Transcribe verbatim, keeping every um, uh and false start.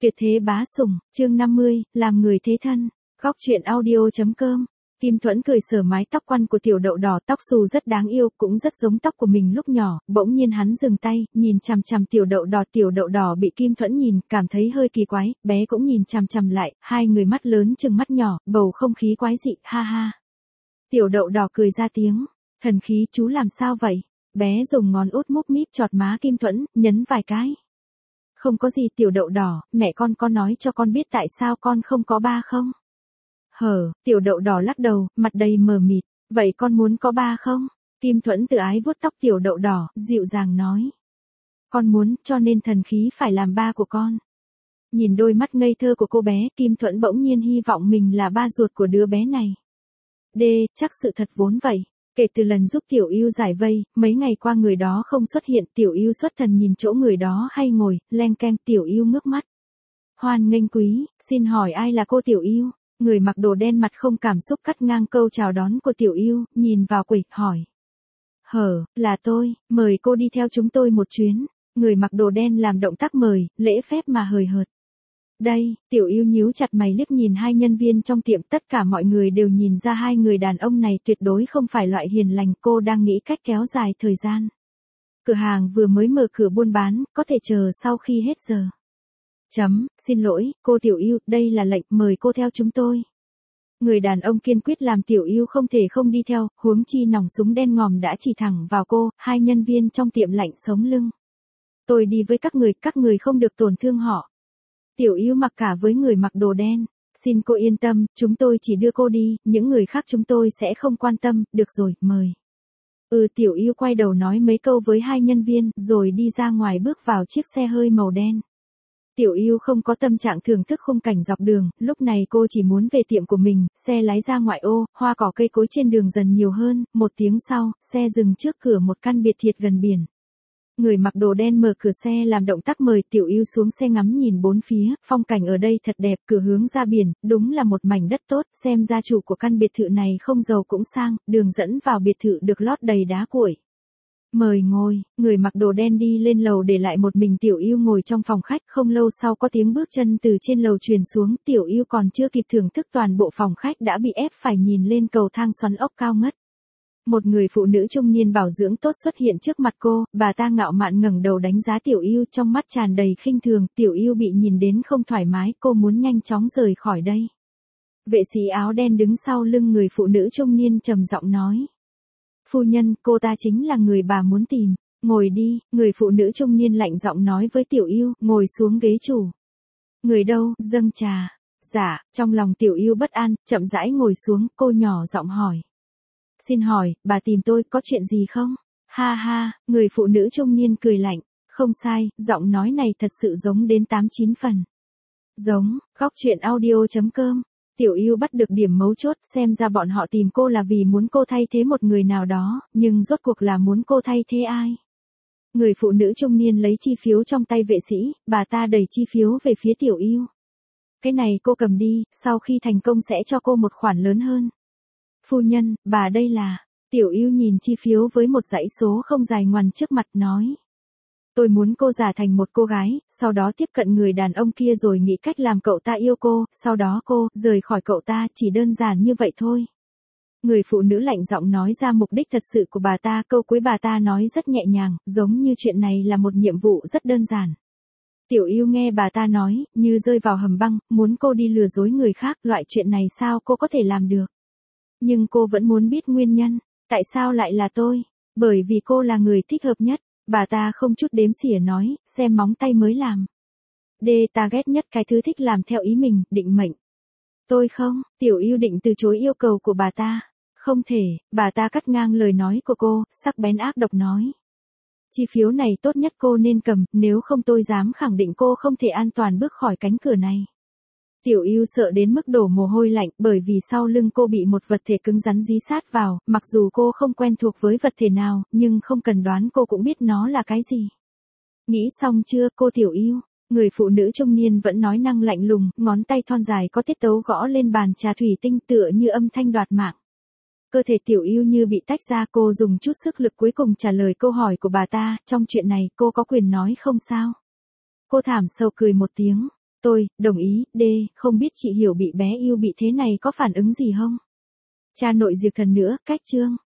Tuyệt thế bá sủng, chương năm mươi, làm người thế thân. Góc truyện audio.com. Kim Thuẫn cười sờ mái tóc quăn của tiểu đậu đỏ, tóc xù rất đáng yêu, cũng rất giống tóc của mình lúc nhỏ. Bỗng nhiên hắn dừng tay, nhìn chằm chằm tiểu đậu đỏ. Tiểu đậu đỏ bị Kim Thuẫn nhìn, cảm thấy hơi kỳ quái, bé cũng nhìn chằm chằm lại, hai người mắt lớn chừng mắt nhỏ, bầu không khí quái dị, ha ha. Tiểu đậu đỏ cười ra tiếng, thần khí chú làm sao vậy? Bé dùng ngón út múp míp chọt má Kim Thuẫn, nhấn vài cái. Không có gì tiểu đậu đỏ, mẹ con có nói cho con biết tại sao con không có ba không? Hở, tiểu đậu đỏ lắc đầu, mặt đầy mờ mịt, vậy con muốn có ba không? Kim Thuẫn tự ái vuốt tóc tiểu đậu đỏ, dịu dàng nói. Con muốn, cho nên thần khí phải làm ba của con. Nhìn đôi mắt ngây thơ của cô bé, Kim Thuẫn bỗng nhiên hy vọng mình là ba ruột của đứa bé này. Đê, chắc sự thật vốn vậy. Kể từ lần giúp Tiểu Yêu giải vây, mấy ngày qua người đó không xuất hiện, Tiểu Yêu xuất thần nhìn chỗ người đó hay ngồi, leng keng. Tiểu Yêu ngước mắt. Hoan nghênh quý, xin hỏi ai là cô Tiểu Yêu? Người mặc đồ đen mặt không cảm xúc cắt ngang câu chào đón của Tiểu Yêu, nhìn vào quỷ, hỏi. Hở, là tôi, mời cô đi theo chúng tôi một chuyến. Người mặc đồ đen làm động tác mời, lễ phép mà hời hợt. Đây, Tiểu Yêu nhíu chặt mày liếc nhìn hai nhân viên trong tiệm, tất cả mọi người đều nhìn ra hai người đàn ông này tuyệt đối không phải loại hiền lành, cô đang nghĩ cách kéo dài thời gian. Cửa hàng vừa mới mở cửa buôn bán, có thể chờ sau khi hết giờ. Chấm, xin lỗi, cô Tiểu Yêu, đây là lệnh, mời cô theo chúng tôi. Người đàn ông kiên quyết làm Tiểu Yêu không thể không đi theo, huống chi nòng súng đen ngòm đã chỉ thẳng vào cô, hai nhân viên trong tiệm lạnh sống lưng. Tôi đi với các người, các người không được tổn thương họ. Tiểu Yêu mặc cả với người mặc đồ đen. Xin cô yên tâm, chúng tôi chỉ đưa cô đi, những người khác chúng tôi sẽ không quan tâm, được rồi, mời. Ừ, Tiểu Yêu quay đầu nói mấy câu với hai nhân viên, rồi đi ra ngoài bước vào chiếc xe hơi màu đen. Tiểu Yêu không có tâm trạng thưởng thức khung cảnh dọc đường, lúc này cô chỉ muốn về tiệm của mình, xe lái ra ngoại ô, hoa cỏ cây cối trên đường dần nhiều hơn, một tiếng sau, xe dừng trước cửa một căn biệt thự gần biển. Người mặc đồ đen mở cửa xe làm động tác mời Tiểu Yêu xuống xe ngắm nhìn bốn phía, phong cảnh ở đây thật đẹp, cửa hướng ra biển, đúng là một mảnh đất tốt, xem gia chủ của căn biệt thự này không giàu cũng sang, đường dẫn vào biệt thự được lót đầy đá cuội. Mời ngồi, người mặc đồ đen đi lên lầu để lại một mình Tiểu Yêu ngồi trong phòng khách, không lâu sau có tiếng bước chân từ trên lầu truyền xuống, Tiểu Yêu còn chưa kịp thưởng thức toàn bộ phòng khách đã bị ép phải nhìn lên cầu thang xoắn ốc cao ngất. Một người phụ nữ trung niên bảo dưỡng tốt xuất hiện trước mặt cô, bà ta ngạo mạn ngẩng đầu đánh giá Tiểu Yêu, trong mắt tràn đầy khinh thường, Tiểu Yêu bị nhìn đến không thoải mái, cô muốn nhanh chóng rời khỏi đây. Vệ sĩ áo đen đứng sau lưng người phụ nữ trung niên trầm giọng nói. Phu nhân, cô ta chính là người bà muốn tìm, ngồi đi, người phụ nữ trung niên lạnh giọng nói với Tiểu Yêu, ngồi xuống ghế chủ. Người đâu, dâng trà. Dạ, trong lòng Tiểu Yêu bất an, chậm rãi ngồi xuống, cô nhỏ giọng hỏi. Xin hỏi, bà tìm tôi có chuyện gì không? Ha ha, người phụ nữ trung niên cười lạnh. Không sai, giọng nói này thật sự giống đến tám chín phần. Giống, góc truyện audio.com. Tiểu Yêu bắt được điểm mấu chốt, xem ra bọn họ tìm cô là vì muốn cô thay thế một người nào đó, nhưng rốt cuộc là muốn cô thay thế ai? Người phụ nữ trung niên lấy chi phiếu trong tay vệ sĩ, bà ta đẩy chi phiếu về phía Tiểu Yêu. Cái này cô cầm đi, sau khi thành công sẽ cho cô một khoản lớn hơn. Phu nhân, bà đây là. Tiểu Yêu nhìn chi phiếu với một dãy số không dài ngoằn trước mặt nói. Tôi muốn cô giả thành một cô gái, sau đó tiếp cận người đàn ông kia rồi nghĩ cách làm cậu ta yêu cô, sau đó cô rời khỏi cậu ta, chỉ đơn giản như vậy thôi. Người phụ nữ lạnh giọng nói ra mục đích thật sự của bà ta, câu cuối bà ta nói rất nhẹ nhàng, giống như chuyện này là một nhiệm vụ rất đơn giản. Tiểu Yêu nghe bà ta nói, như rơi vào hầm băng, muốn cô đi lừa dối người khác, loại chuyện này sao cô có thể làm được. Nhưng cô vẫn muốn biết nguyên nhân, tại sao lại là tôi? Bởi vì cô là người thích hợp nhất, bà ta không chút đếm xỉa nói, xem móng tay mới làm. Đê, ta ghét nhất cái thứ thích làm theo ý mình, định mệnh. Tôi không, Tiểu Yêu định từ chối yêu cầu của bà ta. Không thể, bà ta cắt ngang lời nói của cô, sắc bén ác độc nói. Chi phiếu này tốt nhất cô nên cầm, nếu không tôi dám khẳng định cô không thể an toàn bước khỏi cánh cửa này. Tiểu Yêu sợ đến mức đổ mồ hôi lạnh, bởi vì sau lưng cô bị một vật thể cứng rắn dí sát vào, mặc dù cô không quen thuộc với vật thể nào, nhưng không cần đoán cô cũng biết nó là cái gì. Nghĩ xong chưa, cô Tiểu Yêu? Người phụ nữ trung niên vẫn nói năng lạnh lùng, ngón tay thon dài có tiết tấu gõ lên bàn trà thủy tinh tựa như âm thanh đoạt mạng. Cơ thể Tiểu Yêu như bị tách ra, cô dùng chút sức lực cuối cùng trả lời câu hỏi của bà ta, trong chuyện này cô có quyền nói không sao? Cô thảm sâu cười một tiếng. Tôi, đồng ý, D, không biết chị Hiểu bị bé yêu bị thế này có phản ứng gì không? Cha nội Diệp Thần nữa, cách chương.